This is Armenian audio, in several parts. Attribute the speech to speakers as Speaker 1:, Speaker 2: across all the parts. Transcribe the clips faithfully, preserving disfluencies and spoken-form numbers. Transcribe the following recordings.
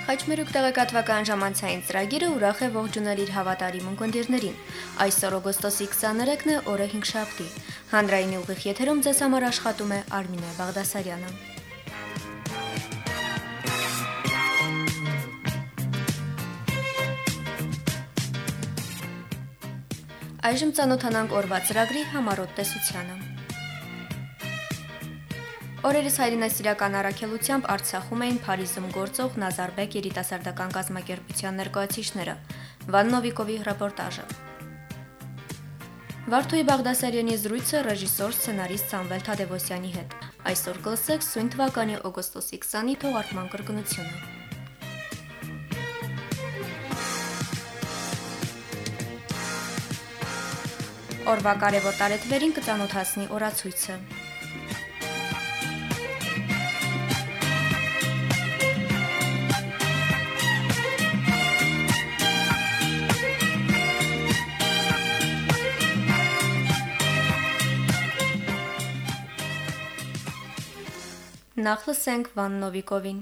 Speaker 1: Խաչմերուկ տեղեկատվական ժամանցային ծրագիրը ուրախ է ողջունել իր հավատարիմ ունկնդիրներին։ Այսօր օգոստոսի քսաներեքն է, օրը հինգշաբթի։ Հանրայինի ուղիղ եթերում ձեզ համար աշխատում է Արմինե Բաղդասարյանը։ Այժմ ծանոթանանք օրվա ծրագրի համառոտ տեսությանը։ Օրերս հայրենասիրական առաքելությամբ Արցախում էին Փարիզում գործող Նազարբեկ երիտասարդական կազմակերպության ներկայացուցիչները։ Վան Նովիկովի ռեպորտաժը։ Վարդուհի Բաղդասարյանի զրույցը ռեժիսոր սցենարիստ Սամվել Թադևոսյանի հետ։ Այսօր կլսեք սույն թվականի օգոստոսի քսանի թողարկման կրկնությունը։ Օրվա կարևոր տարեթվերին կծանոթացնի օրացույցը։ Նախ լսենք Վան Նովիկովին։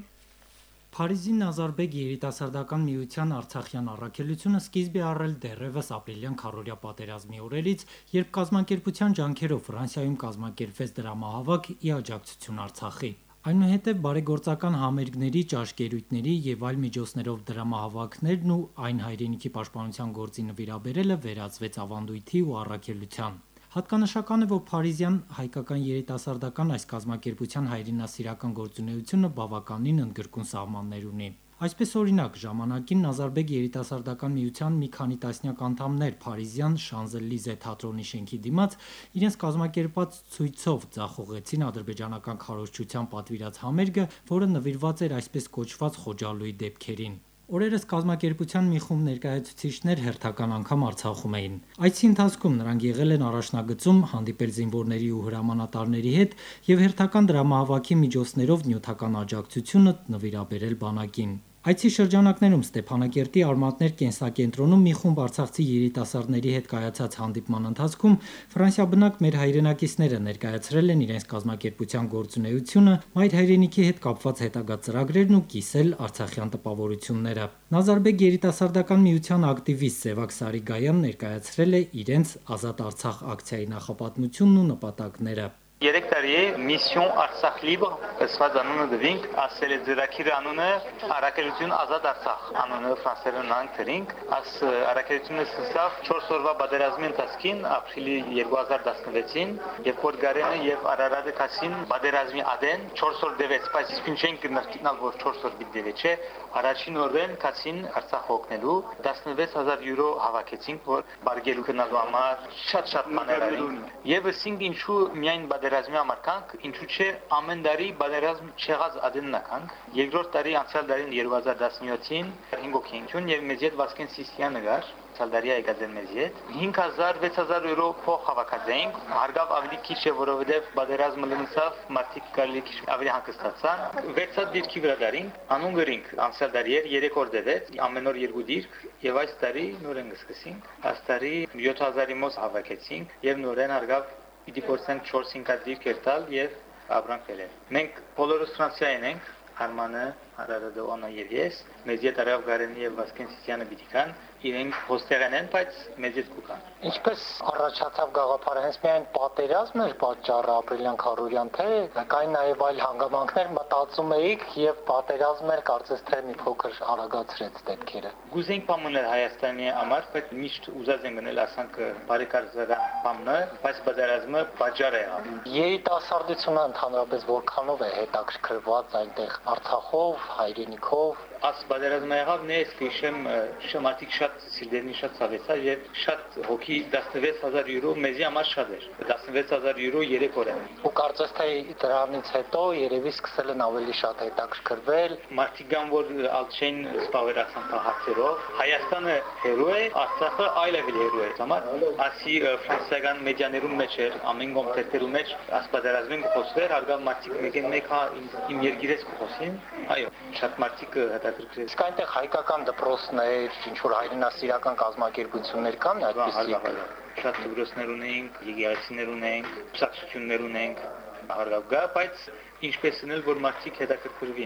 Speaker 2: Փարիզի Նազարբեկ երիտասարդական միության Արցախյան առաքելությունը սկիզբ է առել դեռևս ապրիլյան քառորյա պատերազմի օրերից, երբ կազմակերպության ջանքերով Ֆրանսիայում կազմակերպվեց դրամահավաք ի աջակցություն Արցախի։ Այնուհետև բարեգործական համերգների, ճաշկերույթների եւ այլ միջոցներով դրամահավաքներն ու այն հայրենիքի պաշտպանության գործի նվիրաբերելը վերածվեց ավանդույթի ու առաքելության։ Հատկանշական է, որ փարիզյան հայկական երիտասարդական այս կազմակերպության հայրենասիրական գործունեությունը բավականին ընդգրկուն սահմաններ ունի։ Այսպես օրինակ, ժամանակին Նազարբեկ երիտասարդական միության մի քանի տասնյակ անդամներ փարիզյան Շանզելիզե թատրոնի շենքի դիմաց իրենց կազմակերպած ցույցով ձախողեցին ադրբեջանական քարոզչության պատվիրած համերգը, որը նվիրված էր այսպես կոչված Խոջալույի դեպքերին։ Օրերս կազմակերպության մի խումբ ներկայացուցիչներ հերթական անգամ Արցախում էին։ Այցի ընթացքում նրանք եղել են առաջնագծում, հանդիպել զինվորների ու հրամանատարների հետ եւ հերթական դրամահավաքի միջոցներով նյութական աջակցությունը նվիրաբերել բանակին։ Այցի շրջանակներում Ստեփանակերտի Արմատներ կենսակենտրոնում մի խումբ արցախցի երիտասարդների հետ կայացած հանդիպման ընթացքում ֆրանսիաբնակ մեր հայրենակիցները ներկայացրել են իրենց կազմակերպության գործունեությունը, մայր հայրենիքի հետ կապված հետագա ծրագրերն ու կիսել արցախյան տպավորությունները։ Նազարբեկ երիտասարդական միության ակտիվիստ Սևակ Սարիգայան ներկայացրել է իրենց Ազատ Արցախ ակցիայի նախապատմությունն ու նպատակները։
Speaker 3: Երեք տարի է Mission Artsakh Libre կսված անունը դվինք, ասել է ծրագիրը անունը Առաքելություն Ազատ Արցախ անունը ֆրանսերեն անցրինք, աս առաքելությունը սկսավ չորս օրվա պատերազմի ընթացքին ապրիլի երկու հազար տասնվեցին, երբ որ Գարենը եւ Արարատը կասին պատերազմի ադեն չորս օր դեվեց, բայց իսկ ինչ են կնարկինալ որ չորս օր պիտի դեվե չէ, առաջին օրեն կասին Արցախ օգնելու տասնվեց հազար յուրո հավաքեցինք, որ բարգելու գնալու համար շատ-շատ բաներ արին։ Եվ ասինք ինչու միայն պատերազմի համար կանք, ինչու՞ չէ ամեն տարի պատերազմ չեղած ադեննականք։ Երկրորդ տարի անցյալ տարին երկու հազար տասնյոթին հինգ օքենություն եւ մեզ հետ Վասկեն Սիսյանը գար, ցալդարիա եկած են մեզ հետ։ հինգ հազար վեց հազար յուրո փող հավաքած էինք, հարգավ ավելի քիչ է, որովհետեւ պատերազմը լնցավ, մարդիկ կարելի քիչ ավելի հանգստացան։ վեց հատ դիրքի վրա դարինք, անուն գրինք, անցյալ տարի էր երեք օր դեվեց, ամեն օր երկու դիրք եւ այս տարի նորեն սկսեցինք։ Այս տարի յոթ հազարի մոտ հավաքեցինք եւ նորեն հարգավ պիտի փորձենք չորս-հինգ դիրք երթալ եւ ապրանք բերել։ Մենք բոլորս Ֆրանսիայեն ենք, Արմանը, Արարատը, Օնը եւ ես, մեզ հետ արավ Գարենի եւ Վասկեն Սիսյանը պիտի կան, իրենք հոստեղեն են, բայց մեզ հետ կուկան։
Speaker 4: Ինչպես առաջացավ գաղափարը, հենց միայն պատերազմն էր պատճառը ապրիլյան քառորյան, թե կային նաև այլ հանգամանքներ, մտածում էիք եւ պատերազմն էլ կարծես թե մի փոքր արագացրեց դեպքերը։
Speaker 3: Գուզենք պամունել Հայաստանի համար, բայց միշտ ուզած են գնել ասանք բարեկարգական պամնը, բայց պատերազմը պատճառ է եղավ։
Speaker 4: Երիտասարդությունը ընդհանրապես որքանով է հետաքրքրված այնտեղ Արցախով, հայրենիքով։
Speaker 3: Աս պատերազմը եղավ, նես քիշեմ շմատիկ շատ սիրտերնի շատ ցավեցա եւ շատ հոգի տասնվեց հազար յուրո մեզի համար շատ էր։ տասնվեց հազար յուրո երեք օր է։
Speaker 4: Ու կարծես թե դրանից հետո երևի սկսել են ավելի շատ հետաքրքրվել։
Speaker 3: Մարդիկ կան, որ ալչեն սպավերացան հարցերով։ Հայաստանը հերո է, Արցախը այլևել հերո է։ Համար ասի ֆրանսիական մեդիաներում մեջ էր, ամեն կոմպետերում մեջ ասպատերազմին խոսվեր, արգալ մարդիկ մեկեն մեկ հա իմ երգիրես խոսին։ Այո, շատ մարդիկ հետաքրքրեց։
Speaker 4: Իսկ այնտեղ հայկական դպրոցներ, ինչ որ հայրենասիրական կազմակերպություններ կան, այդպիսի
Speaker 3: շատ դպրոցներ ունենք, եկեղեցիներ ունենք, ուսուցչություններ ունենք, հարգավ գա, բայց ինչպես ունել որ մարդիկ հետաքրքրվին։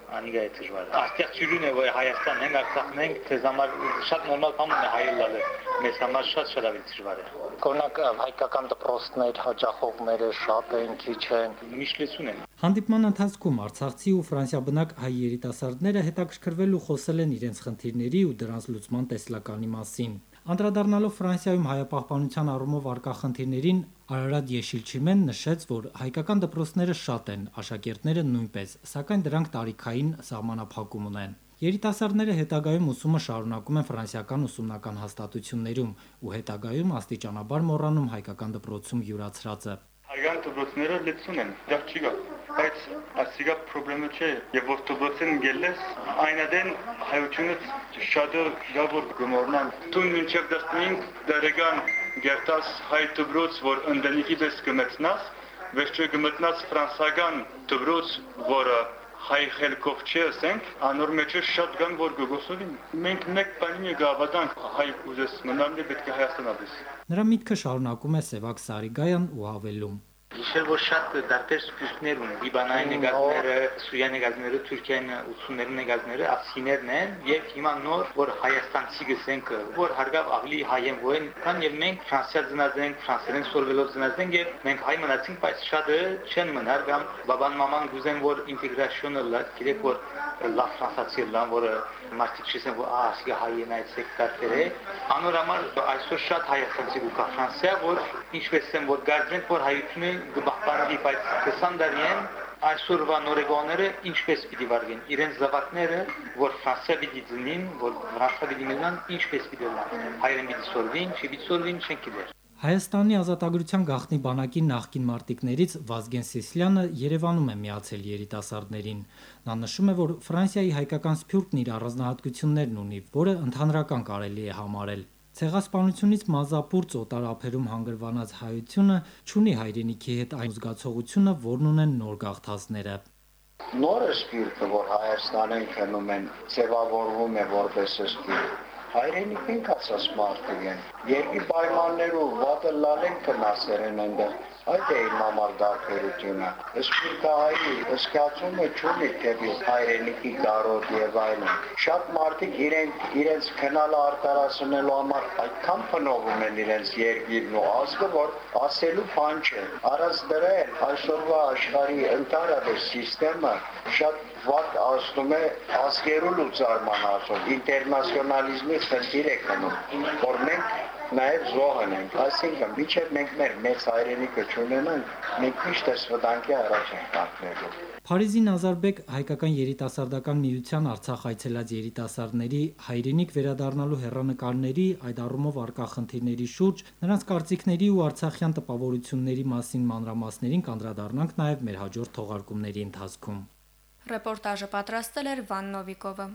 Speaker 3: Անիգա է դժվար։ Այստեղ ճյուրին է որ Հայաստան ենք, Արցախն ենք, դες համար շատ նորմալ բան է հայելալը։ Մեզ համար շատ շատ ավելի դժվար է։
Speaker 4: Օրինակ հայկական դպրոցներ հաճախողները շատ են, քիչ են։
Speaker 3: Միշտ լսում են։
Speaker 2: Հանդիպման ընթացքում արցախցի ու ֆրանսիաբնակ հայ երիտասարդները հետաքրքրվել ու խոսել են իրենց խնդիրների ու դրանց լուծման տեսլականի մասին։ Անդրադառնալով Ֆրանսիայում հայապահպանության առումով արկա խնդիրներին, Արարատ Եշիլչիմեն նշեց, որ հայկական դպրոցները շատ են, աշակերտները նույնպես, սակայն դրանք տարիքային սահմանափակում ունեն։ Երիտասարդները հետագայում ուսումը շարունակում են ֆրանսիական ուսումնական հաստատություններում ու հետագայում աստիճանաբար մոռանում հայկական դպրոցում յուրացրածը։
Speaker 3: Հայկական դպրոցները լեցուն են, դա չի գա, բայց ասիգա խնդրեմը չէ, եւ որ դպրոցեն գելես, այնադեն հայությունից շատ գավոր գմորնան։ Դու մինչև դասնինք դերեգան գերտաս հայ դպրոց, որ ընդենիքի պես կմտնաս, վերջը կմտնաս ֆրանսական դպրոց, որը հայ խելքով չի ասենք, անոր մեջը շատ կան որ գողոսովին։ Մենք մեկ բանի գավադանք հայ ուզես մնալն է պետք է Հայաստան ապրես։
Speaker 2: Նրա միտքը շարունակում է Սևակ Սարիգայան ու հավելում.
Speaker 3: Իշել որ շատ դարբեր սպյուսներ ունեն, Լիբանանի նեգազները, Սուրիայի նեգազները, Թուրքիայի ուսումների նեգազները, ասիներն են եւ հիմա նոր որ Հայաստանցի գսենք, որ հարգավ աղլի հայեն ոեն, քան եւ մենք ֆրանսիա ծնած ենք, ֆրանսերեն սորվելով ծնած ենք եւ մենք հայ մնացինք, բայց շատը չեն մնար կամ բաբան մաման գուզեն որ ինտեգրացիոնը լա, գիտեք որ լավ ֆրանսացի լան որ մարդիկ չեն որ ասիգա հայեն այդ սեկտորը, անորամալ այսօր շատ հայաստանցի ու կա Ֆրանսիա որ ինչպես են որ գարդենք որ հայությունը գբախտանի բայց քսան դարին այսօրվա նորեգոները ինչպես պիտի վարգեն իրենց զավակները որ Ֆրանսիա պիտի դնին որ Ֆրանսիա պիտի մնան ինչպես պիտի լան հայերեն պիտի սորվին չի պիտի սորվին չեն գիտեր
Speaker 2: Հայաստանի ազատագրության գաղտնի բանակի նախկին մարտիկներից Վազգեն Սիսլյանը Երևանում է միացել երիտասարդներին։ Նա նշում է, որ Ֆրանսիայի հայկական սփյուռքն իր առանձնահատկություններն ունի, որը ընդհանրական կարելի է համարել։ Ցեղասպանությունից մազապուրծ օտար ափերում հանգրվանած հայությունը չունի հայրենիքի հետ այն զգացողությունը, որն ունեն նոր գաղթածները։
Speaker 5: Նորը սփյուռքը, որ Հայաստանին քնում են, ձևավորվում է որպես սփյուռք։ Հայրենիքին կասած մարդիկ են, երկի պայմաններով վատը լալեն կնասերեն ընդեղ, այդ է իմ համար դարբերությունը, սպիրկահայի ըսկացումը չունի թեպի հայրենիքի կարոտ և այլն, շատ մարդիկ իրենց քնալը արտարասնելու համար այդքան փնովում են իրենց երկիրն ու ազգը, որ ասելու բան չէ, առանց դրա էլ այսօրվա աշխարհի ընդհանրապես սիստեմը շատ վատ ասում է ազգերու լուծարմանացում, ինտերնացիոնալիզմի խնդիր է կնում, որ մենք նաև զոհն ենք, այսինքն միջև մենք մեր մեծ հայրենիքը չունենանք, մենք միշտ այս վտանգի առաջ ենք կանգնելու։
Speaker 2: Փարիզի Նազարբեկ հայկական երիտասարդական միության Արցախ այցելած երիտասարդների հայրենիք վերադառնալու հեռանկարների այդ առումով արկա խնդիրների շուրջ նրանց կարծիքների ու արցախյան տպավորությունների մասին մանրամասներին կանդրադառնանք նաև մեր հաջորդ թողարկումների ընթացքում։
Speaker 1: Ռեպորտաժը պատրաստել էր Վան Նովիկովը։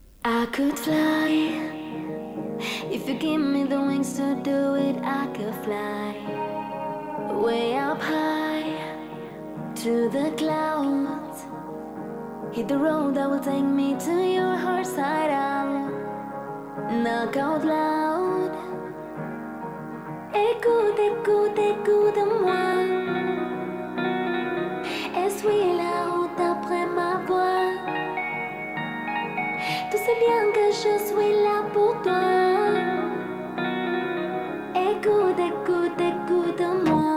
Speaker 6: I could fly if you give me the wings to do it. I could fly way up high to the clouds, hit the road that will take me to your heart side out, knock out loud. Écoute, écoute, écoute-moi, essuie la route après ma voix. Tu sais bien que je suis là pour toi. Écoute, écoute, écoute-moi.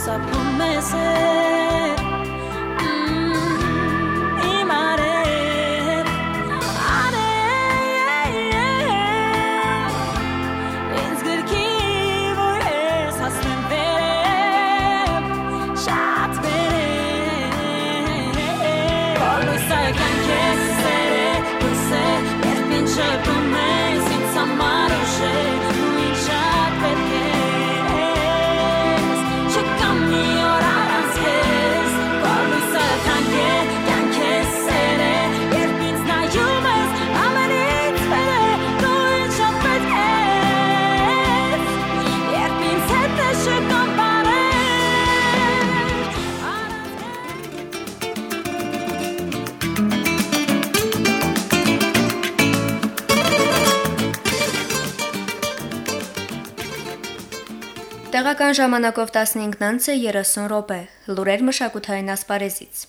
Speaker 6: essa promessa.
Speaker 1: Տեղական ժամանակով տասնհինգն անց է երեսուն րոպե, լուրեր մշակութային ասպարեզից։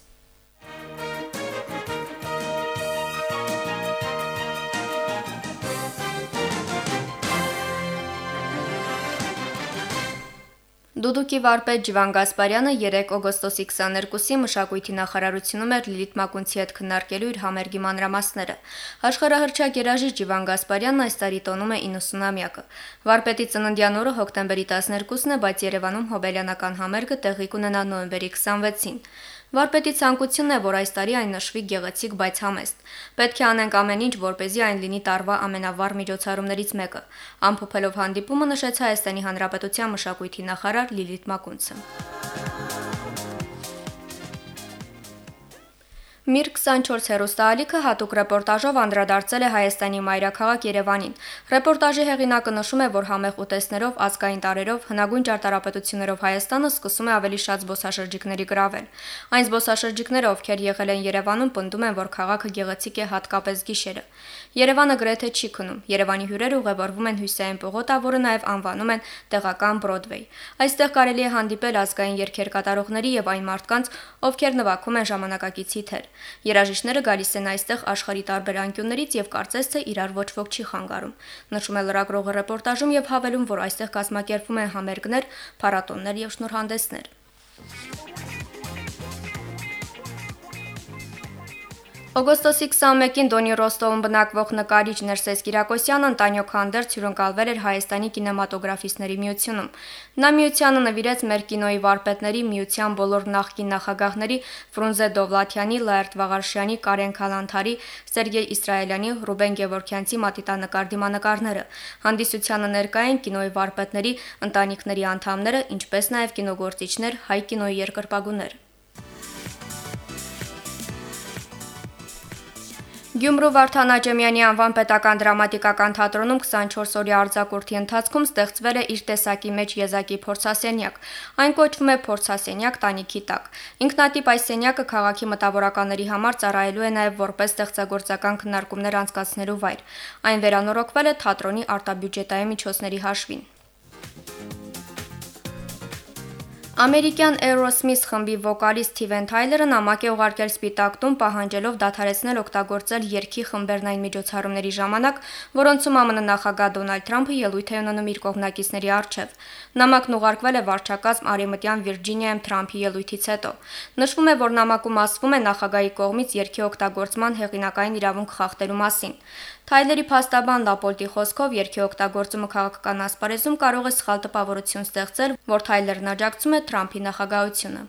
Speaker 1: Դուդուկի վարպետ Ջիվան Գասպարյանը երեկ օգոստոսի քսաներկուսի մշակույթի նախարարությունում էր Լիլիթ Մակունցի հետ քննարկելու իր համերգի մանրամասները։ Աշխարհահռչակ երաժիշտ Ջիվան Գասպարյանն այս տարի տոնում է իննսունամյակը։ Վարպետի ծննդյան օրը հոկտեմբերի տասներկուսն է, բայց Երևանում հոբելյանական համերգը տեղի կունենա նոյեմբերի քսանվեցին։ Վարպետի ցանկությունն է, որ այս տարի այն նշվի գեղեցիկ, բայց համեստ։ Պետք է անենք ամեն ինչ, որպեսզի այն լինի տարվա ամենավառ միջոցառումներից մեկը։ Ամփոփելով հանդիպումը նշեց Հայաստանի Հանրապետության մշակույթի նախարար Լիլիթ Մակունցը։ Միր քսանչորս հեռուստաալիքը հատուկ ռեպորտաժով անդրադարձել է Հայաստանի մայրաքաղաք Երևանին։ Ռեպորտաժի հեղինակը նշում է, որ համեղ ուտեստներով, ազգային տարրերով, հնագույն ճարտարապետություններով Հայաստանը սկսում է ավելի շատ զբոսաշրջիկների գրավել։ Այն զբոսաշրջիկները, ովքեր եղել են Երևանում, պնդում են, որ քաղաքը գեղեցիկ է հատկապես գիշերը։ Երևանը գրեթե չի քնում։ Երևանի հյուրերը ուղևորվում են Հյուսիսային պողոտա, որը նաև անվանում են տեղական Բրոդվեյ։ Այստեղ կարելի է հանդիպել ազգային երգեր կատարողների եւ այն մարդկանց, ովքեր նվագում են ժամանակակից հիթեր։ Երաժիշտները գալիս են այստեղ աշխարհի տարբեր անկյուններից եւ կարծես թե իրար ոչ ոք չի խանգարում։ Նշում է լրագրողը ռեպորտաժում եւ հավելում, որ այստեղ կազմակերպվում են համերգներ, փառատոներ եւ շնորհանդեսներ։ Օգոստոսի քսանմեկին Դոնի Ռոստովում բնակվող նկարիչ Ներսես Կիրակոսյանը ընտանյոք հանդերձ հյուրընկալվել էր Հայաստանի կինեմատոգրաֆիստների միությունում։ Նա միությանը նվիրեց մեր կինոյի վարպետների միության բոլոր նախկին նախագահների Ֆրունզե Դովլաթյանի, Լաերտ Վաղարշյանի, Կարեն Քալանթարի, Սերգեյ Իսրայելյանի, Ռուբեն Գևորքյանցի մատիտանկար դիմանկարները։ Հանդիսությանը ներկա են կինոյի վարպետների ընտանիքների անդամները, ինչպես նաև կինոգործիչներ, հայ կինոյի երկրպագուներ։ Գյումրու Վարդան Աճեմյանի անվան պետական դրամատիկական թատրոնում քսանչորս-օրյա արձակուրդի ընթացքում ստեղծվել է իր տեսակի մեջ եզակի փորձասենյակ։ Այն կոչվում է փորձասենյակ տանիքի տակ։ Ինքնատիպ այս սենյակը քաղաքի մտավորականների համար ծառայելու է նաև որպես ստեղծագործական քննարկումներ անցկացնելու վայր։ Այն վերանորոգվել է թատրոնի արտաբյուջետային միջոցների հաշվին։ Ամերիկյան Aerosmith խմբի վոկալիստ Սթիվեն Թայլերը նամակ է ուղարկել Սպիտակ տուն պահանջելով դադարեցնել օգտագործել երգի խմբերնային միջոցառումների ժամանակ, որոնցում ԱՄՆ նախագահ Դոնալդ Թրամփը ելույթ է ունենում իր կողմնակիցների առջև։ Նամակն ուղարկվել է վարչակազմ Արևմտյան Վիրջինիայում Թրամփի ելույթից հետո։ Նշվում է, որ նամակում ասվում է նախագահի կողմից երգի օգտագործման հեղինակային իրավունք խախտելու մասին։ Թայլերի փաստաբան Լապոլտի խոսքով երգի օգտագործումը քաղաքական ասպարեզում կարող է սխալ տպավորություն ստեղծել, որ Թայլերն աջակցում է Թրամփի նախագահությունը։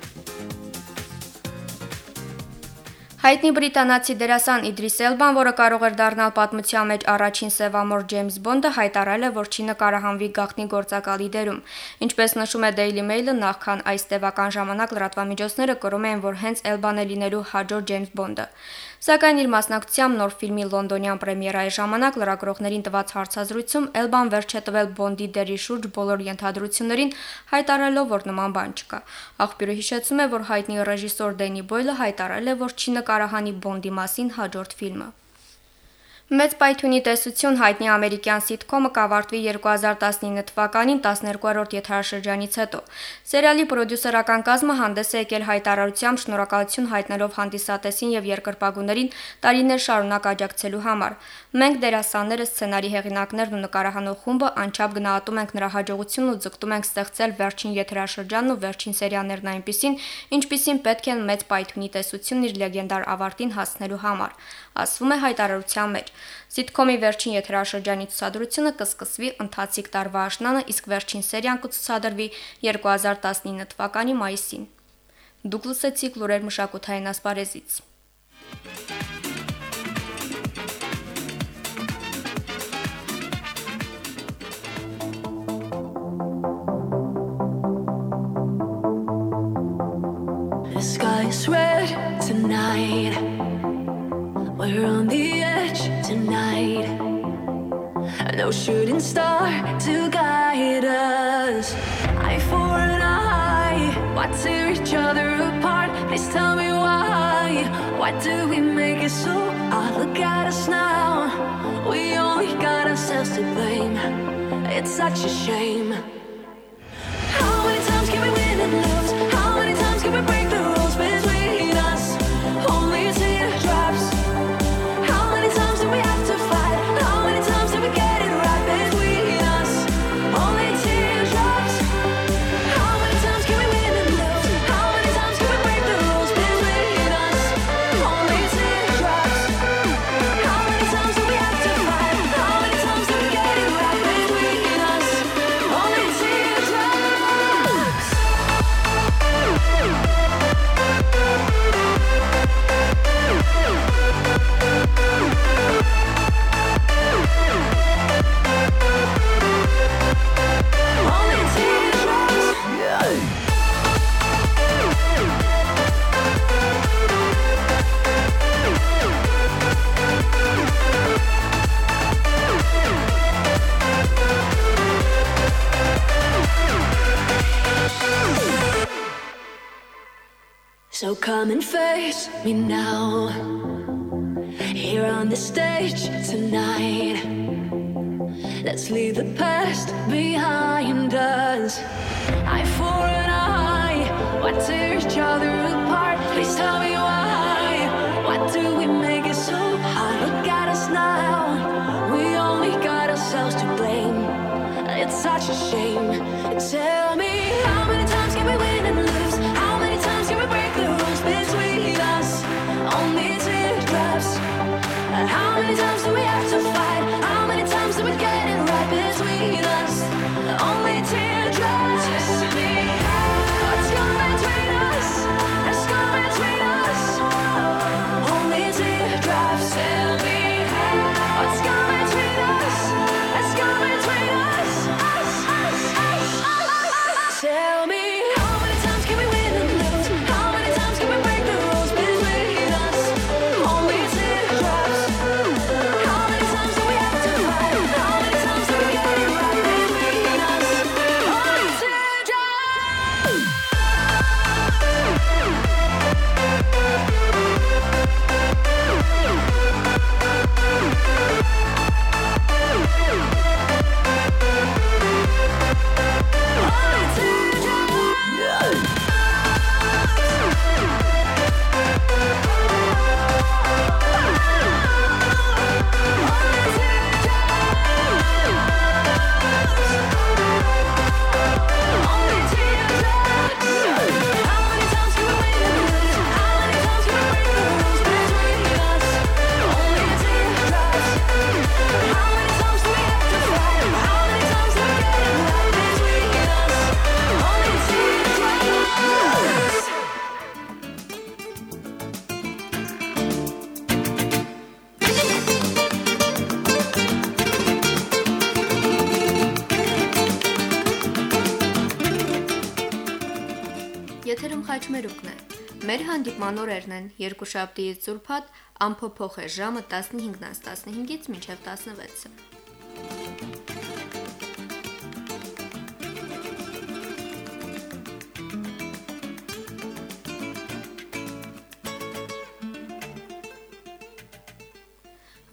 Speaker 1: Հայտնի բրիտանացի դերասան Իդրիս Էլբան, որը կարող էր դառնալ պատմության մեջ առաջին սևամոր Ջեյմս Բոնդը, հայտարարել է, որ չի նկարահանվի գաղտնի գործակալի դերում։ Ինչպես նշում է Daily Mail-ը, նախքան այս տևական ժամանակ լրատվամիջոցները կրում էին, որ հենց Էլբան է լինելու հաջորդ Ջեյմս Բոնդը։ Սակայն իր մասնակցությամբ նոր ֆիլմի լոնդոնյան պրեմիերայի ժամանակ լրագրողներին տված հարցազրույցում Էլբան վերջ է տվել Բոնդի դերի շուրջ բոլոր ենթադրություններին, հայտարարելով, որ նման բան չկա։ Աղբյուրը հիշեցնում է, որ հայտնի ռեժիսոր Դենի Բոյլը հայտարարել է, որ չի նկարահանի Բոնդի մասին հաջորդ ֆիլմը։ Մեծ պայթյունի տեսություն հայտնի ամերիկյան սիթքոմը կավարտվի երկու հազար տասնինը թվականին տասներկուերորդ եթերաշրջանից հետո։ Սերիալի պրոդյուսերական կազմը հանդես է եկել հայտարարությամբ շնորհակալություն հայտնելով հանդիսատեսին եւ երկրպագուներին տարիներ շարունակ աջակցելու համար։ Մենք դերասանները, սցենարի հեղինակներն ու նկարահանող խումբը անչափ գնահատում ենք նրա հաջողությունն ու ձգտում ենք ստեղծել վերջին եթերաշրջանն ու վերջին սերիաներն այնպիսին, ինչպիսին պետք են մեծ պայթյունի տեսությունն իր լեգենդար ավարտին հասնելու համար, ասվում է հայտարարության մեջ։ Սիթքոմի վերջին եթերաշրջանի ցուցադրությունը կսկսվի ընթացիկ տարվա աշնանը, իսկ վերջին սերիան կցուցադրվի երկու հազար տասնինը թվականի մայիսին։ Դուք լսեցիք լուրեր մշակութային ասպարեզից։
Speaker 6: The sky is red tonight. We're on the edge tonight. No shooting star to guide us. Eye for an eye. Why tear each other apart? Please tell me why. Why do we make it so? Oh, look at us now. We only got ourselves to blame. It's such a shame. How many times can we win and lose? How many times can we break the rules between us? Only teardrops. How many times do we have to fight? How many times do we get it right between us? Only teardrops. How many times can we win and lose? How many times can we break the rules between us? Only teardrops. How many times do we have to fight? How many times do we get it right between us? Only teardrops. Only teardrops. So come and face me now, here on the stage tonight. Let's leave the past behind us. Eye for an eye. Why tear each other apart? Please tell me why. Why do we make it so hard? Look at us now. We only got ourselves to blame. It's such a shame. Tell me, how many times can we win and lose? How many times can we break the rules between us? Only teardrops. How many times do we have to fight? How many times do we get it right between us? Only teardrops. Tell me what's gone between us? What's gone between us? Only teardrops. Tell me what's gone between us? What's gone between us? Tell me, how many times can we win and lose? How many times can we break the rules between us? Only teardrops. How many times do we have to fight? How many times do we get it right between us? Only teardrops. Only teardrops. Only teardrops. How many times can we win and lose? How many times can we break the rules between us? Only teardrops. How many times do we have to fight? How many times do we get it right between us? Only teardrops.
Speaker 1: Եթերում խաչմերուկն է։ Մեր հանդիպման օրերն են երկուշաբթիից ծուրփաթ, ամփոփող է ժամը տասնհինգից տասնհինգից մինչև տասնվեցը։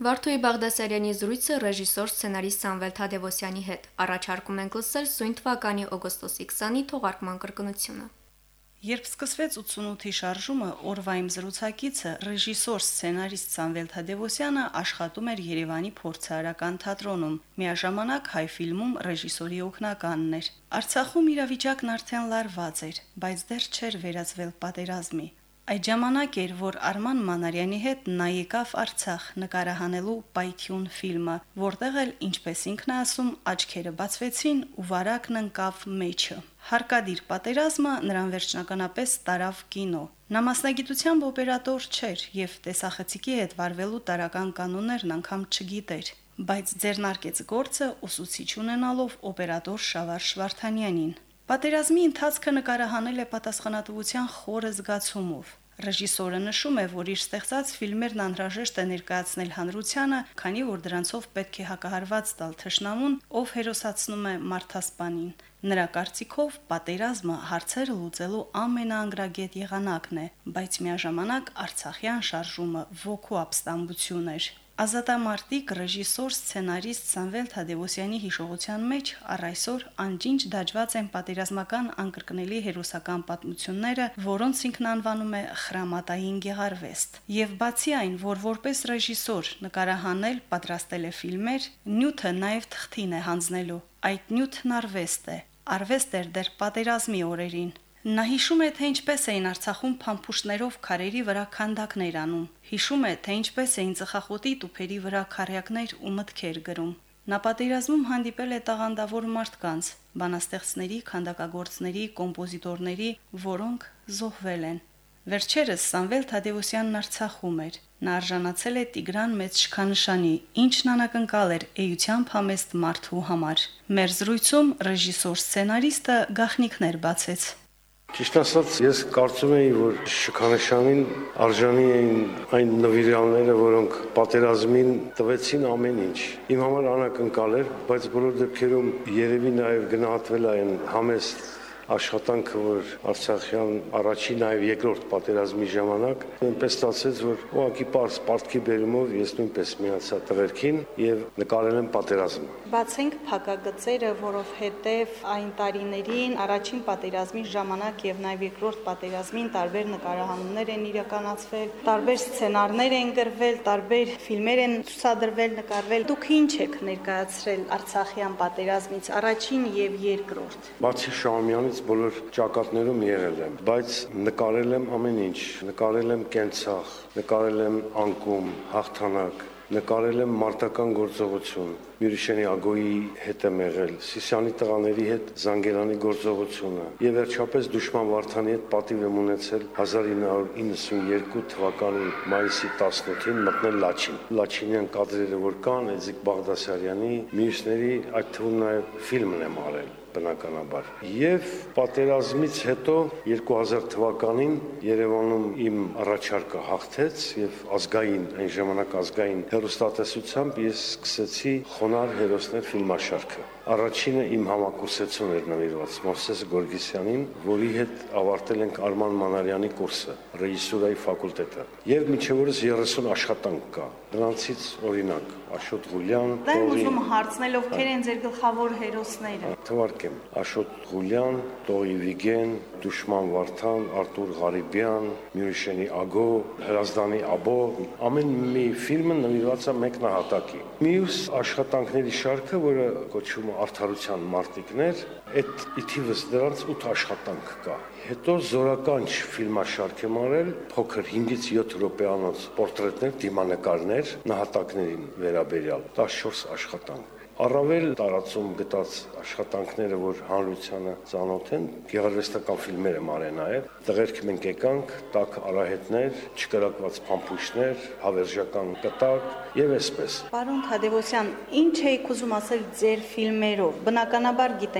Speaker 1: Վարդուհի Բաղդասարյանի զրույցը ռեժիսոր սցենարիստ Սամվել Թադևոսյանի հետ։ Առաջարկում ենք լսել սույն թվականի օգոստոսի քսանի թողարկման կրկնությունը։
Speaker 7: Երբ սկսվեց ութսունութի շարժումը, օրվա իմ զրուցակիցը ռեժիսոր սցենարիստ Սամվել Թադևոսյանը աշխատում էր Երևանի փորձարարական թատրոնում։ Միաժամանակ հայ ֆիլմում ռեժիսորի օգնականն էր։ Արցախում իրավիճակն արդեն լարված էր, բայց դեռ չէր վերածվել պատերազմի։ Այդ ժամանակ էր, որ Արման Մանարյանի հետ նա եկավ Արցախ նկարահանելու Պայթյուն ֆիլմը, որտեղ էլ, ինչպես ինքն է ասում, աչքերը բացվեցին ու վարակն ընկավ մեջը։ Հարկադիր պատերազմը նրան վերջնականապես տարավ կինո։ Նա մասնագիտությամբ օպերատոր չէր եւ տեսախցիկի հետ վարվելու տարական կանոններն անգամ չգիտեր, բայց ձեռնարկեց գործը ուսուցիչ ունենալով օպերատոր Շավարժ Վարդանյանին։ Պատերազմի ընթացքը նկարահանել է պատասխանատվության խորը զգացումով։ Ռեժիսորը նշում է, որ իր ստեղծած ֆիլմերն անհրաժեշտ է ներկայացնել հանրությանը, քանի որ դրանցով պետք է հակահարված տալ թշնամուն, ով հերոսացնում է մարդասպանին։ Նրա կարծիքով պատերազմը հարցերը լուծելու ամենաանգրագետ եղանակն է, բայց միաժամանակ Արցախյան շարժումը ոգու ապստամբություն էր։ Ազատամարտիկ ռեժիսոր սցենարիստ Սամվել Թադևոսյանի հիշողության մեջ առ այսօր անջինջ դաջված են պատերազմական անկրկնելի հերոսական պատմությունները, որոնց ինքն անվանում է խրամատային գեղարվեստ։ Եվ բացի այն, որ որպես ռեժիսոր նկարահանել, պատրաստել է ֆիլմեր, նյութը նաև թղթին է հանձնելու։ Այդ նյութն արվեստ է։ Արվեստ էր դեռ պատերազմի օրերին։ Նա հիշում է, թե ինչպես էին Արցախում փամփուշտներով քարերի վրա քանդակներ անում։ Հիշում է, թե ինչպես էին ծխախոտի տուփերի վրա քարյակներ ու մտքեր գրում։ Նա պատերազմում հանդիպել է տաղանդավոր մարդկանց, բանաստեղծների, քանդակագործների, կոմպոզիտորների, որոնք զոհվել են։ Վերջերս Սամվել Թադևոսյանն Արցախում էր։ Նա արժանացել է Տիգրան մեծ շքանշանի, ինչն անակնկալ էր էությամբ համեստ մարդու համար։ Մեր զրույցում ռեժիսոր սցենարիստը գաղտնիքներ բացեց։
Speaker 8: Ճիշտ ասած, ես կարծում եի, որ շքանշանին արժանի էին այն նվիրյալները, որոնք պատերազմին տվեցին ամեն ինչ։ Իմ համար անակնկալ էր, բայց բոլոր դեպքերում երևի նաև գնահատվել է այն համեստ աշխատանքը, որ Արցախյան առաջին, նաև երկրորդ պատերազմի ժամանակ այնպես ստացվեց, որ ուղղակի պարզ պարտքի բերումով ես նույնպես միացա տղերքին եւ նկարել եմ պատերազմը։
Speaker 7: Բացենք փակագծերը, որովհետև այն տարիներին առաջին պատերազմի ժամանակ եւ նաև երկրորդ պատերազմին տարբեր նկարահանումներ են իրականացվել, տարբեր սցենարներ են գրվել, տարբեր ֆիլմեր են ցուցադրվել, նկարվել։ Դուք ինչ եք ներկայացրել Արցախյան պատերազմից առաջին եւ երկրորդ։
Speaker 8: Բացի Շահումյանից բոլոր ճակատներում եղել եմ, բայց նկարել եմ ամեն ինչ, նկարել եմ կենցաղ, նկարել եմ անկում, հաղթանակ, նկարել եմ մարտական գործողություն, Միրիշյանի Ագոյի հետ եմ եղել, Սիսյանի տղաների հետ Զանգերանի գործողությունը եւ վերջապես Դուշման Վարդանի հետ պատիվ եմ ունեցել հազար ինը հարյուր իննսունյերկու թվականի մայիսի տասնութին մտնել Լաչին։ Լաչինյան կադրերը որ կան, Էդիկ Բաղդասարյանի, մյուսների, այդ թվում նաեւ ֆիլմն եմ արել բնականաբար։ Եվ պատերազմից հետո երկու հազար թվականին Երևանում իմ առաջարկը հաղթեց եւ ազգային, այն ժամանակ ազգային հեռուստատեսությամբ ես սկսեցի Խոնար հերոսներ ֆիլմաշարքը։ Առաջինը իմ համակուրսեցուն էր նվիրված Մովսես Գորգիսյանին, որի հետ ավարտել ենք Արման Մանարյանի կուրսը, ռեժիսուրայի ֆակուլտետը։ Եվ մինչև օրս երեսուն աշխատանք կա։ Դրանցից օրինակ Աշոտ Ղուլյան,
Speaker 7: Դա եմ ուզում հարցնել, ովքեր են ձեր գլխավոր հերոսները։
Speaker 8: Թվարկեմ Աշոտ Ղուլյան, Տողի Վիգեն, Դուշման Վարդան, Արտուր Ղարիբյան, Միրիշյանի Ագո, Հրազդանի Աբո, ամեն մի ֆիլմը նվիրված է մեկ նահատակի։ Մյուս աշխատանքների շարքը, որը կոչվում է Արդարության մարտիկներ, այդ իթիվս դրանց ութ աշխատանք կա։ Հետո զորական ֆիլմաշարք եմ արել, փոքր հինգից յոթ րոպեանոց պորտրետներ, դիմանկարներ, նահատակներին վերաբերյալ տասնչորս աշխատանք։ Առավել տարածում գտած աշխատանքները, որ հանրությանը ծանոթ են, գեղարվեստական ֆիլմեր եմ արել նաև։ Տղերք մենք եկանք, տաք արահետներ, չկրակված փամփուշտներ, հավերժական կտակ եւ այսպես։
Speaker 7: Պարոն Թադևոսյան, ինչ եք ուզում ասել ձեր ֆիլմերով։ Բնականաբար գիտենք,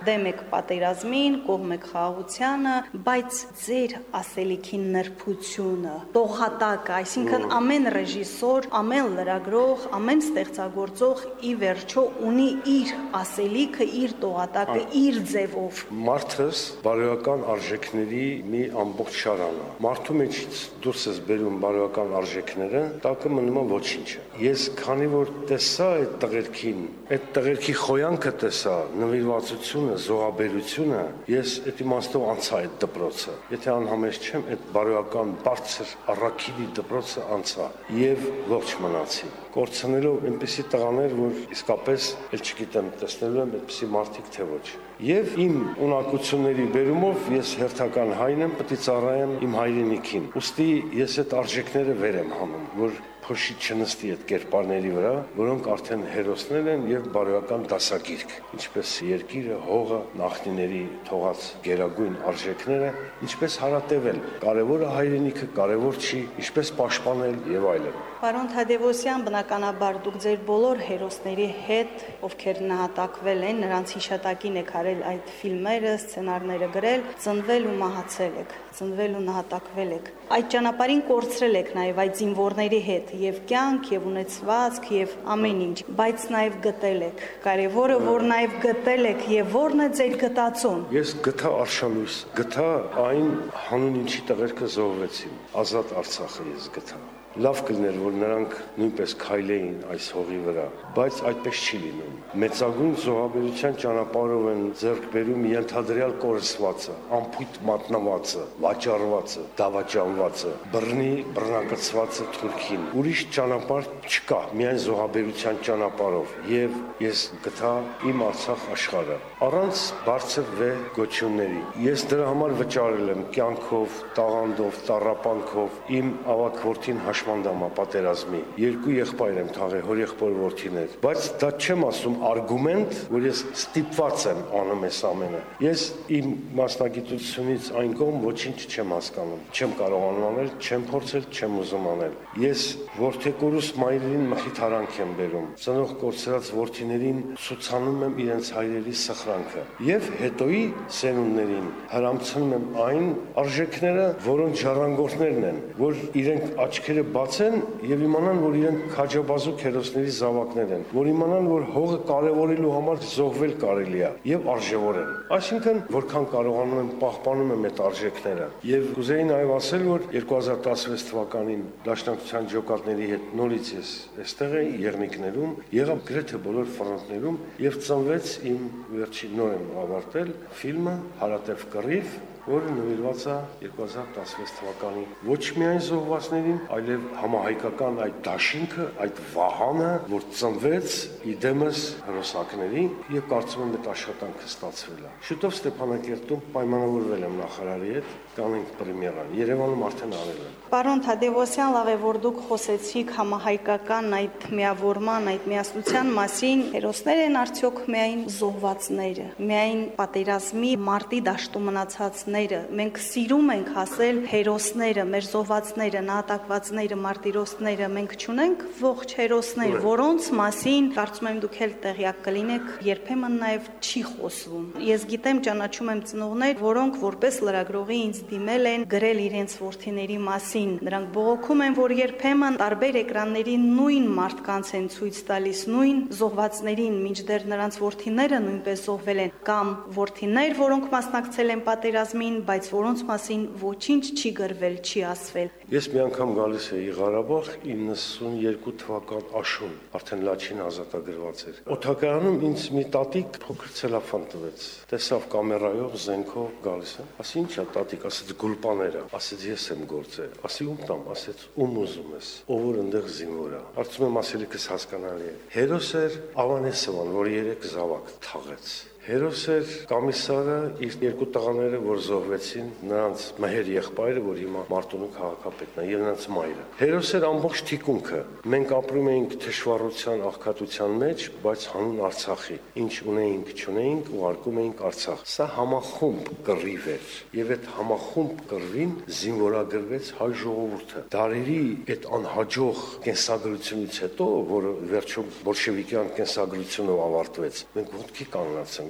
Speaker 7: դեմ եք պատերազմին, կողմ եք խաղաղությանը, բայց ձեր ասելիքի նրբությունը, տողատակը, այսինքն ամեն ռեժիսոր, ամեն լրագրող, ամեն ստեղծագործող ի վերջո ունի իր ասելիքը, իր տողատակը, իր ձևով։
Speaker 8: Մարդս բարոյական արժեքների մի ամբողջ շարան է։ Մարդու մեջից դուրս ես բերում բարոյական արժեքները, տակը մնում է ոչինչը։ Ես քանի որ տեսա այդ տղերքին, այդ տղերքի խոյանքը տեսա, նվիրվածությունը, զոհաբերությունը, ես այդ իմաստով անցա այդ դպրոցը։ Եթե անհամեստ չեմ, այդ բարոյական բարձր առաքիլի դպրոցը անցա եւ ողջ մնացի։ Կորցնելով այնպիսի տղաներ, որ իսկապես էլ չգիտեմ տեսնելու եմ այդպիսի մարդիկ թե ոչ։ Եվ իմ ունակությունների բերումով ես հերթական հայն եմ, պետք է ծառայեմ իմ հայրենիքին։ Ուստի ես այդ արժեքները վեր եմ հանում, որ փոշի չնստի այդ կերպարների վրա, որոնք արդեն հերոսներ են եւ բարոյական դասագիրք, ինչպես երկիրը, հողը, նախնիների թողած գերագույն արժեքները, ինչպես հարատևել, կարևորը հայրենիքը, կարևոր չի, ինչպես պաշտպանել եւ այլն։
Speaker 7: Պարոն Թադևոսյան, բնականաբար դուք ձեր բոլոր հերոսների հետ, ովքեր նահատակվել են, նրանց հիշատակին եք արել այդ ֆիլմերը, սցենարները գրել, ծնվել ու մահացել եք, ծնվել ու նահատակվել եք։ Այդ ճանապարհին կորցրել եք նաեւ այդ զինվորների հետ եւ կյանք, եւ ունեցվածք, եւ ամեն ինչ, բայց նաեւ գտել եք։ Կարևորը, որ նաեւ գտել եք եւ որն է ձեր գտածուն։
Speaker 8: Ես գտա Արշալույս, գտա այն հանուն ինչի տղերքը զոհվեցին, ազատ Արցախը ես գտա։ Լավ կլիներ, որ նրանք նույնպես քայլեին այս հողի վրա, բայց այդպես չի լինում։ Մեծագույն զոհաբերության ճանապարհով են ձեռք բերում ենթադրյալ կորսվածը, անփույթ մատնվածը, վաճառվածը, դավաճանվածը, բռնի բռնակցվածը թուրքին։ Ուրիշ ճանապարհ չկա, միայն զոհաբերության ճանապարհով։ Եվ ես գտա իմ Արցախ աշխարհը առանց բարձր վեհ գոչյունների։ Ես դրա համար վճարել եմ կյանքով, տաղանդով, տառապանքով իմ ավագ որդին հաշմանդամա պատերազմի։ Երկու եղբայր եմ թաղել, հոր եղբոր որդիներ, բայց դա չեմ ասում արգումենտ, որ ես ստիպված եմ անում այս ամենը։ Ես իմ մասնագիտությունից այն կողմ ոչինչ չեմ հասկանում, չեմ կարողանում անել, չեմ փորձել, չեմ ուզում անել։ Ես որդեկորուս մայրերին մխիթարանք եմ բերում, ծնող կորցրած որդիներին ցուցանում եմ իրենց հայրերի սխրանքը եւ հետոյի սերունդներին հրամցնում եմ այն արժեքները, որոնց ժառանգորդներն են, որ իրենք աչքերը բացեն եւ իմանան, որ իրենք քաջաբազուկ հերոսների զավակներ են, որ իմանան, որ հողը կարևորելու համար զոհվել կարելի է եւ արժեվորեն։ Այսինքն, որքան կարողանում եմ պահպանում եմ այդ արժեքները։ Եվ կուզեի նաեւ ասել, որ երկու հազար տասնվեց թվականին Դաշնակցության ջոկատների հետ նորից ես այստեղ էի Եղնիկներում, եղավ գրեթե բոլոր ֆրոնտներում եւ ծնվեց իմ վերջին նոր եմ ավարտել ֆիլմը Հարատև կռիվ, որը նվիրված է երկու հազար տասնվեց թվականին ոչ միայն զոհվածներին, այլև համահայկական այդ դաշինքը, այդ վահանը, որ ծնվեց իդեմս հրոսակներին եւ կարծում եմ այդ աշխատանքը ստացվել է։ Շուտով Ստեփանակերտում պայմանավորվել եմ նախարարի հետ, կանենք պրեմիերան։ Երևանում արդեն արել եմ։
Speaker 7: Պարոն Թադևոսյան, լավ է, որ դուք խոսեցիք համահայկական այդ միավորման, այդ միասնության մասին։ Հերոսներ են արդյոք միայն զոհվածները, միայն պատերազմի մարտի դաշտում մնացածները։ Մենք սիրում ենք ասել հերոսները, մեր զոհվածները, նահատակվածները, մարտիրոսները, մենք չունենք ողջ հերոսներ, որոնց մասին կարծում եմ դուք էլ տեղյակ կլինեք, երբեմն նաև չի խոսվում։ Ես գիտեմ, ճանաչում եմ ծնողներ, որոնք որպես լրագրողի ինձ դիմել են, գրել իրենց որդիների մասին։ Նրանք բողոքում են, որ երբեմն տարբեր էկրանների նույն մարդկանց են ցույց տալիս, նույն զոհվածներին, մինչդեռ նրանց որդիները նույնպես զոհվել են, կամ որդիներ, որոնք մասնակցել են պատերազմին, բայց որոնց մասին ոչինչ չի գրվել, չի ասվել։
Speaker 8: Ես մի անգամ գալիս էի Ղարաբաղ իննսունյերկու թվական աշուն, արդեն Լաչին ազատագրված էր։ Օդակայանում ինձ մի տատիկ փոքր ցելոֆան տվեց։ Տեսավ կամերայով, զենքով գալիս է։ Ասի ի՞նչ է տատիկ, ասեց գուլպաները։ Ասեց ես եմ գործել։ Ասի ում տամ, ասեց ում ուզում ես։ Ով որ այնտեղ զինվոր է։ Կարծում եմ ասելիքս հասկանալի է։ Հերոս էր Ավանեսովան, որ երեք զավակ թաղեց։ Հերոս էր կոմիսարը իր երկու տղաները, որ զոհվեցին, նրանց մհեր եղբայրը, որ հիմա Մարտունու քաղաքապետն է, եւ նրանց մայրը։ Հերոս էր ամբողջ թիկունքը։ Մենք ապրում էինք թշվառության, աղքատության մեջ, բայց հանուն Արցախի։ Ինչ ունեինք, չունեինք, ուղարկում էինք Արցախ։ Սա համախումբ կռիվ էր, եւ այդ համախումբ կռվին զինվորագրվեց հայ ժողովուրդը։ Դարերի այդ անհաջող կենսագրությունից հետո, որը վերջում բոլշևիկյան կենսագրությունով ավարտվեց, մենք ոտքի կանգնացանք,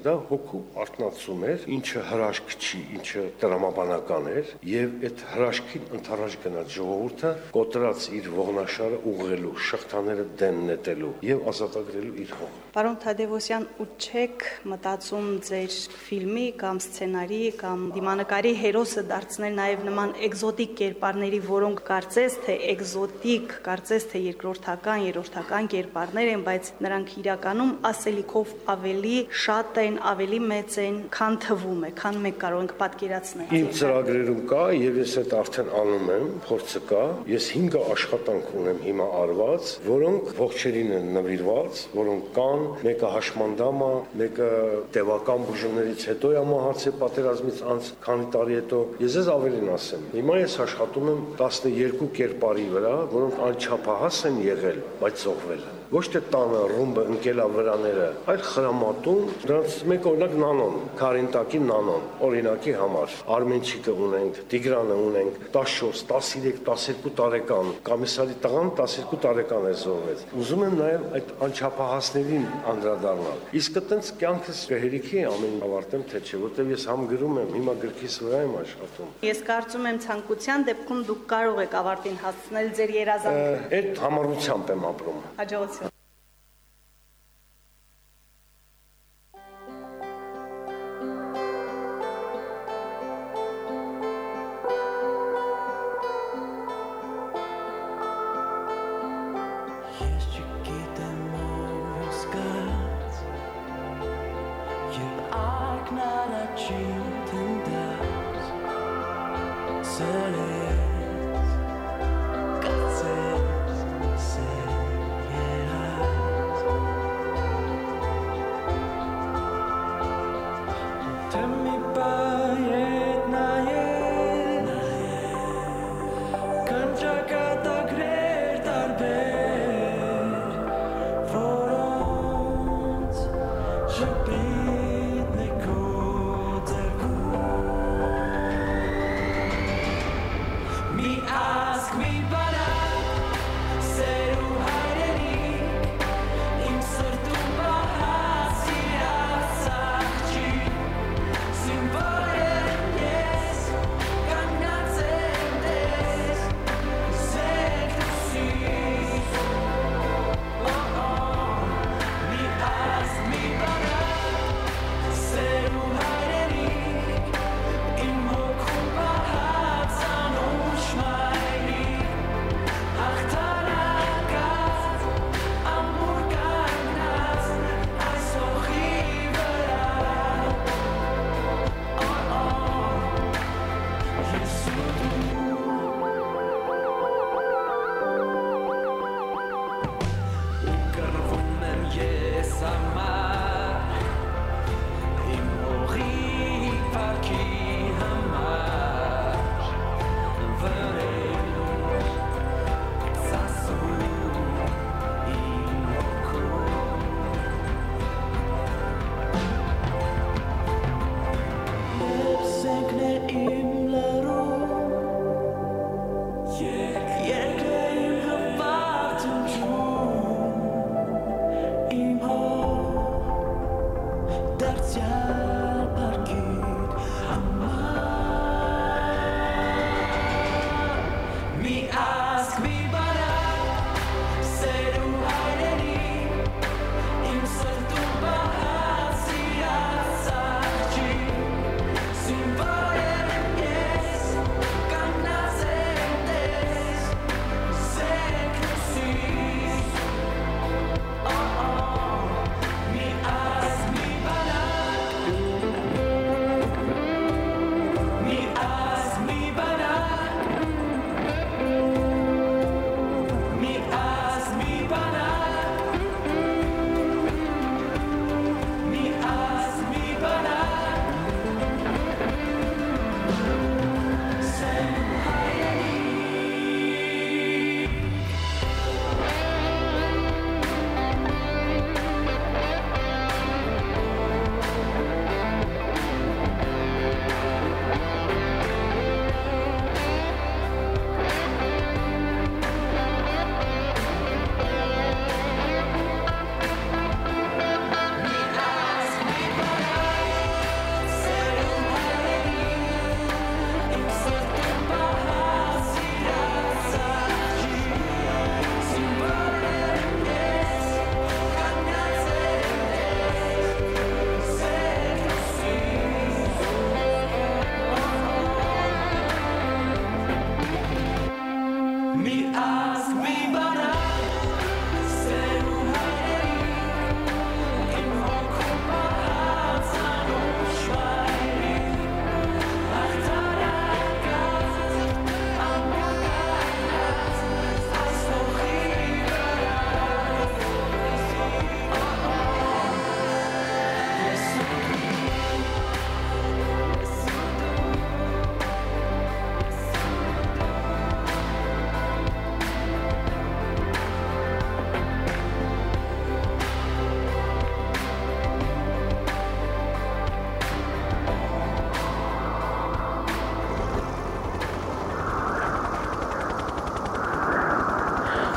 Speaker 8: Դա հոգու արթնացում էր, ինչը հրաշք չի, ինչը տրամաբանական էր, եւ այդ հրաշքին ընթരാճ գնաց ժողովուրդը, կոտրած իր ողնաշարը ուղղելու, շղթաները դեն նետելու եւ ազատագրելու իր հողը։
Speaker 7: Պարոն Թադևոսյան, ու չեք մտածում ձեր ֆիլմի կամ սցենարի կամ դիմանկարի հերոսը դարձնել նաեւ նման էկզոտիկ կերպարների, որոնք կարծես թե էկզոտիկ, կարծես թե երկրորդական, երրորդական կերպարներ են, բայց նրանք իրականում ասելիքով ավելի շատ են, ավելի մեծ են, քան թվում է, քան մենք կարող ենք պատկերացնել։
Speaker 8: Իմ ծրագրերում կա եւ ես այդ արդեն անում եմ, փորձը կա։ Ես հինգ աշխատանք ունեմ հիմա արված, որոնք ողջերին են նվիրված, որոնք կան, մեկը հաշմանդամ է, մեկը տևական բուժումներից հետո է մահացել պատերազմից անց քանի տարի հետո։ Ես ես ավելին ասեմ։ Հիմա ես աշխատում եմ տասներկու կերպարի վրա, որոնք անչափահաս են եղել, բայց զոհվել են։ Ոչ թե տանը ռումբը ընկելա վրաները, այլ խրամատում, դրանց մեկ օրինակ Նանոն, Քարինտակի Նանոն, օրինակի համար, Արմենչիկը ունենք, Տիգրանը ունենք, տասնչորս, տասներեք, տասներկու տարեկան, Կամիսարի տղան տասներկու տարեկան է զոհվեց։ Ուզում եմ նաև այդ անչափահասներին անդրադառնալ։ Իսկ այտենց կյանքս կհերիքի ամեն ինչ ավարտեմ, թե չէ, որտեղ ես համ գրում եմ, հիմա գրքիս վրա եմ աշխատում։
Speaker 7: Ես կարծում եմ ցանկության դեպքում դուք կարող եք ավարտին հասցնել ձեր երազանքը։
Speaker 8: Այդ համառությամբ եմ ապրում։
Speaker 7: Հաջողություն։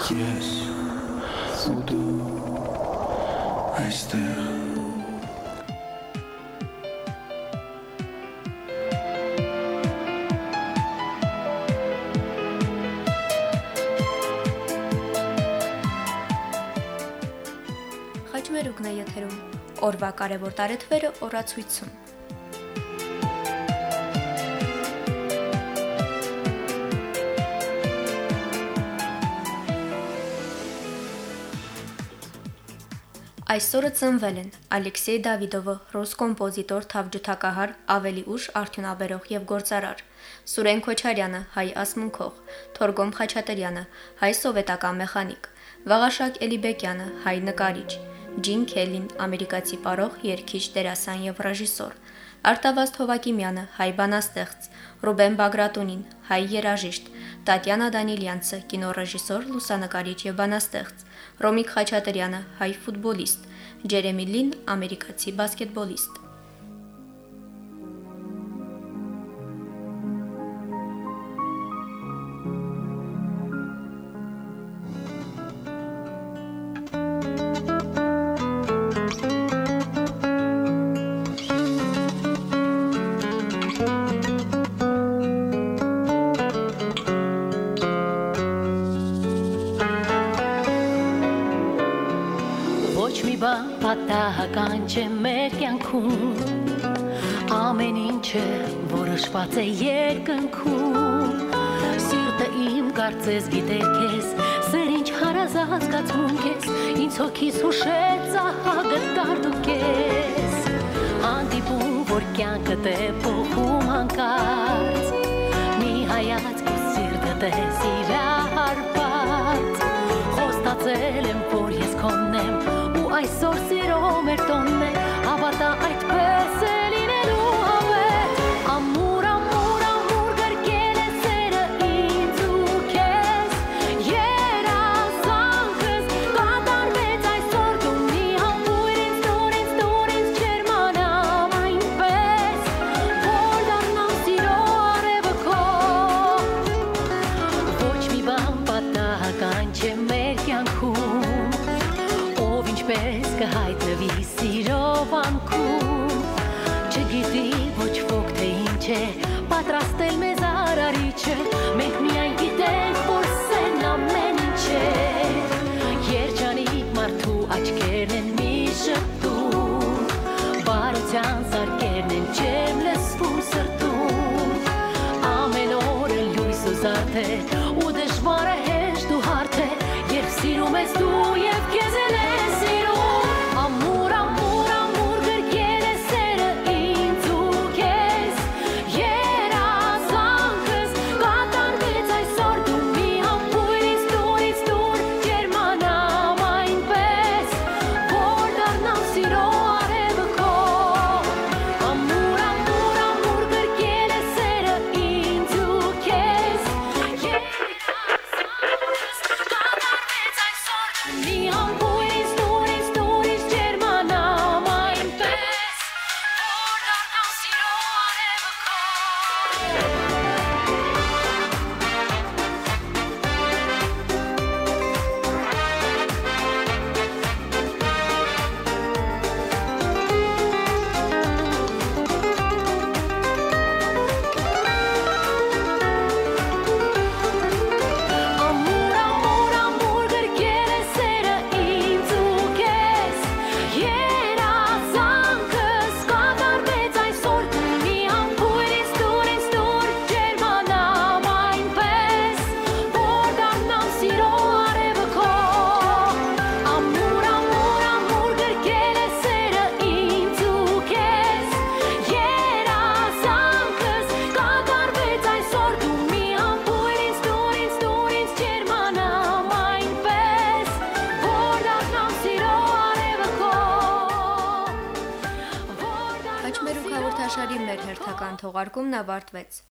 Speaker 9: Yes, ու դու այստեղ
Speaker 1: Խաչմերուկն է եթերում։ Օրվա կարևոր տարեթվերը օրացույցում։ Այսօրը ծնվել են Ալեքսեյ Դավիդովը, ռուս կոմպոզիտոր, թավջութակահար, ավելի ուշ արդյունաբերող եւ գործարար, Սուրեն Քոչարյանը, հայ ասմունքող, Թորգոմ Խաչատրյանը, հայ սովետական մեխանիկ, Վաղաշակ Էլիբեկյանը, հայ նկարիչ, Ջին Քելին, ամերիկացի պարող, երգիչ, դերասան եւ ռեժիսոր, Արտավազդ Հովակիմյանը, հայ բանաստեղծ, Ռուբեն Բագրատունին, հայ երաժիշտ, Տատյանա Դանիլյանցը, կինոռեժիսոր, լուսանկարիչ եւ բանաստեղծ, Ռոմիկ Խաչատրյանը, հայ ֆուտբոլիստ, Ջերեմի Լին, ամերիկացի բասկետբոլիստ։
Speaker 10: Պատահական չէ մեր կյանքում ամեն ինչը որոշված է երկնքում սիրտը իմ կարծես գիտեր քեզ սեր ինչ հարազատ զգացմունք ես ինձ հոգիս հուշեց ահագը դարձու քեզ հանդիպում որ կյանքդ է փոխում հանկարծ մի հայացք ու սիրտը տես իրարված խոստացել եմ որ ես քոնն եմ Այսօր սիրո մեր տոնն է, հավատա այդպես է լինելու հավետ Ամուր, ամուր, ամուր գրկել է սերը ինձ ու քեզ Երազանքս կատարվեց այսօր դու մի համբույր ինձ դուր, ինձ դուր, ինձ ջերմանամ այնպես Որ դառնամ սիրո արևը քո Ոչ մի բան պատահական չէ մեր կյանքում Ինչպես կհայտնվի սիրով անքում Չգիտի ոչ ոք թե ինչ է Պատրաստել մեզ արարիչը Մենք միայն գիտենք որ սեն ամեն ինչ է Երջանիկ մարդու աչքերն են մի շտում Բարության սարկերն են չեմ լսվում սրտում Ամեն օրը լույս ու զարդ է Ու դժվարը հեշտ ու հարթ է Երբ սիրում ես դու և քեզ էլ ես
Speaker 1: Խաչմերուկ հաղորդաշարի մեր հերթական թողարկումն ավարտվեց։